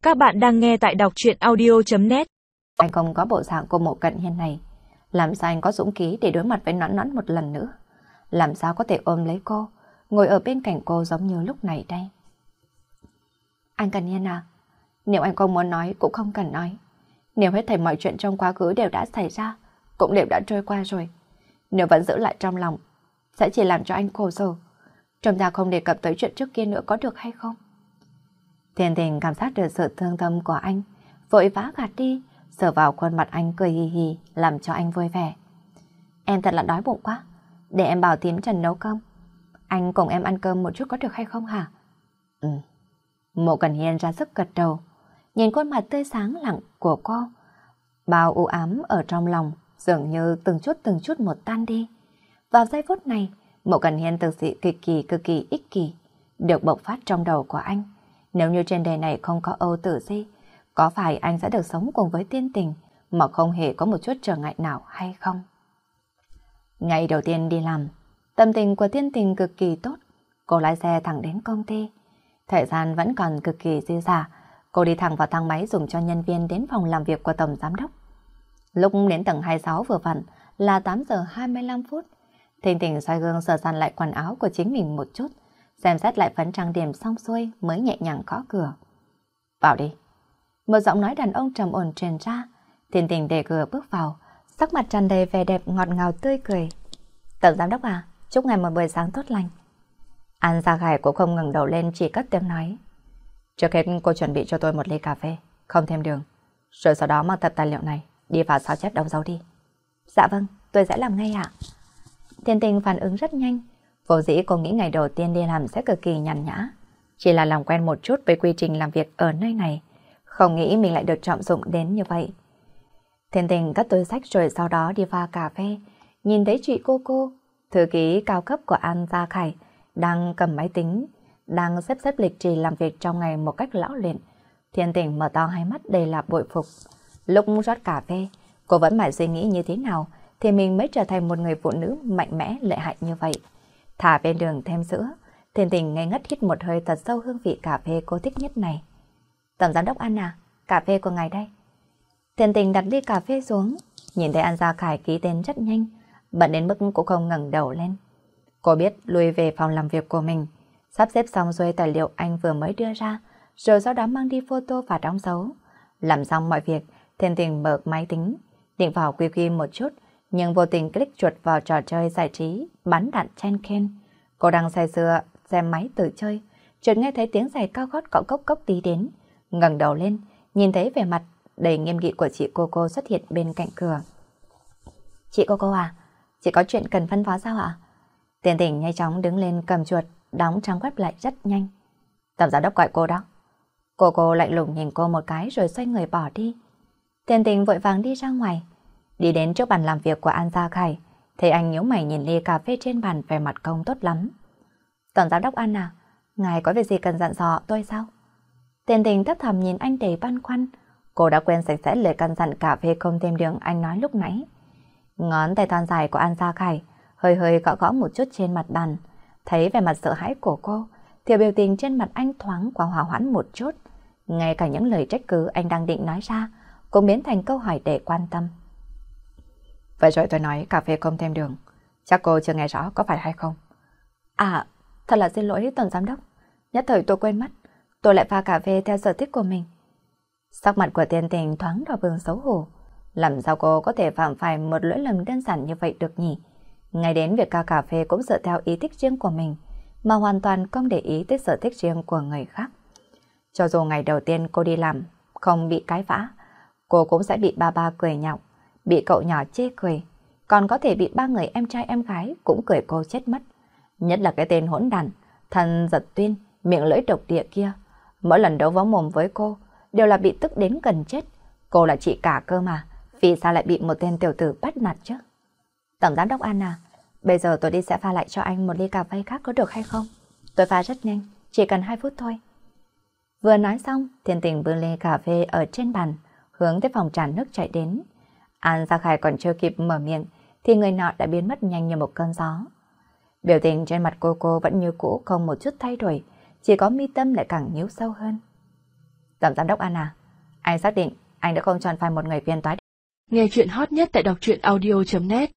Các bạn đang nghe tại đọc truyện audio.net. Anh không có bộ dạng của Mộ Cận Hiên này. Làm sao anh có dũng khí để đối mặt với Noãn Noãn một lần nữa? Làm sao có thể ôm lấy cô, ngồi ở bên cạnh cô giống như lúc này đây? Anh Cận Hiên à, nếu anh không muốn nói cũng không cần nói. Nếu hết thảy mọi chuyện trong quá khứ đều đã xảy ra, cũng đều đã trôi qua rồi. Nếu vẫn giữ lại trong lòng, sẽ chỉ làm cho anh khổ sở. Chúng ta không đề cập tới chuyện trước kia nữa có được hay không? Thiên Tình cảm giác được sự thương tâm của anh, vội vã gạt đi, sờ vào khuôn mặt anh cười hì hì, làm cho anh vui vẻ. Em thật là đói bụng quá, để em bảo thím Trần nấu cơm. Anh cùng em ăn cơm một chút có được hay không hả? Ừ. Mộ Cẩn Hiên ra sức gật đầu, nhìn khuôn mặt tươi sáng lặng của cô. Bao u ám ở trong lòng dường như từng chút một tan đi. Vào giây phút này, Mộ Cẩn Hiên thực sự cực kỳ ích kỷ, được bộc phát trong đầu của anh. Nếu như trên đời này không có Âu Tử Di, có phải anh sẽ được sống cùng với Tiên Tình mà không hề có một chút trở ngại nào hay không? Ngày đầu tiên đi làm, tâm tình của Tiên Tình cực kỳ tốt. Cô lái xe thẳng đến công ty. Thời gian vẫn còn cực kỳ dư dả. Cô đi thẳng vào thang máy dùng cho nhân viên đến phòng làm việc của Tổng Giám đốc. Lúc đến tầng 26 vừa vặn là 8 giờ 25 phút. Tiên Tình xoay gương sờ soạn lại quần áo của chính mình một chút, xem xét lại phấn trang điểm xong xuôi mới nhẹ nhàng gõ cửa. Vào đi. Một giọng nói đàn ông trầm ổn truyền ra. Tiên Tình để cửa bước vào, sắc mặt tràn đầy vẻ đẹp ngọt ngào tươi cười. Tổng Giám đốc à, chúc ngài một buổi sáng tốt lành. An Gia Khải cũng không ngẩng đầu lên, chỉ cất tiếng nói. Trước hết cô chuẩn bị cho tôi một ly cà phê, không thêm đường. Rồi sau đó mang tập tài liệu này đi vào sao chép đóng dấu đi. Dạ vâng, tôi sẽ làm ngay ạ. Tiên Tình phản ứng rất nhanh. Vô dĩ cô nghĩ ngày đầu tiên đi làm sẽ cực kỳ nhàn nhã, chỉ là làm quen một chút với quy trình làm việc ở nơi này, không nghĩ mình lại được trọng dụng đến như vậy. Thiên Tình cất túi sách rồi sau đó đi pha cà phê, nhìn thấy chị cô, thư ký cao cấp của An Gia Khải, đang cầm máy tính, đang xếp lịch trình làm việc trong ngày một cách lão luyện. Thiên Tình mở to hai mắt đầy là bội phục. Lúc rót cà phê, cô vẫn mãi suy nghĩ như thế nào thì mình mới trở thành một người phụ nữ mạnh mẽ lợi hại như vậy. Thả bên đường thêm sữa, Thiên Tình ngây ngất hít một hơi thật sâu hương vị cà phê cô thích nhất này. Tổng Giám đốc An à, cà phê của ngài đây. Thiên Tình đặt ly cà phê xuống, nhìn thấy An Gia Khải ký tên rất nhanh, bận đến mức cũng không ngẩng đầu lên. Cô biết lui về phòng làm việc của mình, sắp xếp xong xuôi tài liệu anh vừa mới đưa ra, rồi sau đó mang đi photo và đóng dấu. Làm xong mọi việc, Thiên Tình mở máy tính, định vào QQ một chút, nhưng vô tình click chuột vào trò chơi giải trí bắn đạn chen khen. Cô đang say sưa xem máy tự chơi, chợt nghe thấy tiếng giày cao gót cọ cốc cốc đi đến, ngẩng đầu lên, nhìn thấy vẻ mặt đầy nghiêm nghị của chị cô xuất hiện bên cạnh cửa. Chị cô à, chị có chuyện cần phân phó sao ạ? Tiên Tình nhanh chóng đứng lên cầm chuột, đóng trang web lại rất nhanh. Tổng Giám đốc gọi cô đó. Cô lạnh lùng nhìn cô một cái rồi xoay người bỏ đi. Tiên Tình vội vàng đi ra ngoài. Đi đến trước bàn làm việc của An Gia Khải, thấy anh nhíu mày nhìn ly cà phê trên bàn, vẻ mặt không tốt lắm. Tổng Giám đốc An à, ngài có việc gì cần dặn dò tôi sao? Tiên Tình thấp thầm nhìn anh đầy băn khoăn. Cô đã quên sạch sẽ lời căn dặn cà phê không thêm đường anh nói lúc nãy. Ngón tay thon dài của An Gia Khải hơi gõ một chút trên mặt bàn. Thấy vẻ mặt sợ hãi của cô, thì biểu tình trên mặt anh thoáng qua hòa hoãn một chút. Ngay cả những lời trách cứ anh đang định nói ra cũng biến thành câu hỏi để quan tâm. Vậy rồi tôi nói cà phê không thêm đường, chắc cô chưa nghe rõ có phải hay không? À, thật là xin lỗi Tổng Giám đốc, nhất thời tôi quên mất, tôi lại pha cà phê theo sở thích của mình. Sắc mặt của Tiên Tình thoáng đỏ bừng xấu hổ. Làm sao cô có thể phạm phải một lỗi lầm đơn giản như vậy được nhỉ? Ngay đến việc pha cà phê cũng dựa theo ý thích riêng của mình, mà hoàn toàn không để ý tới sở thích riêng của người khác. Cho dù ngày đầu tiên cô đi làm không bị cãi vã, cô cũng sẽ bị ba cười nhạo, bị cậu nhỏ chê cười, còn có thể bị ba người em trai em gái cũng cười cô chết mất. Nhất là cái tên hỗn đản, Thần Giật Tuyên, miệng lưỡi độc địa kia. Mỗi lần đấu võ mồm với cô, đều là bị tức đến gần chết. Cô là chị cả cơ mà, vì sao lại bị một tên tiểu tử bắt nạt chứ? Tổng Giám đốc An à, bây giờ tôi đi sẽ pha lại cho anh một ly cà phê khác có được hay không? Tôi pha rất nhanh, chỉ cần 2 phút thôi. Vừa nói xong, Thiên Tình bưng ly cà phê ở trên bàn, hướng tới phòng trà nước chạy đến. An Gia Khải còn chưa kịp mở miệng, thì người nọ đã biến mất nhanh như một cơn gió. Biểu tình trên mặt cô vẫn như cũ, không một chút thay đổi, chỉ có mi tâm lại càng nhíu sâu hơn. Tổng giám đốc Anna, anh xác định anh đã không chọn phải một người phiền toái. Nghe chuyện hot nhất tại đọc truyện audio.net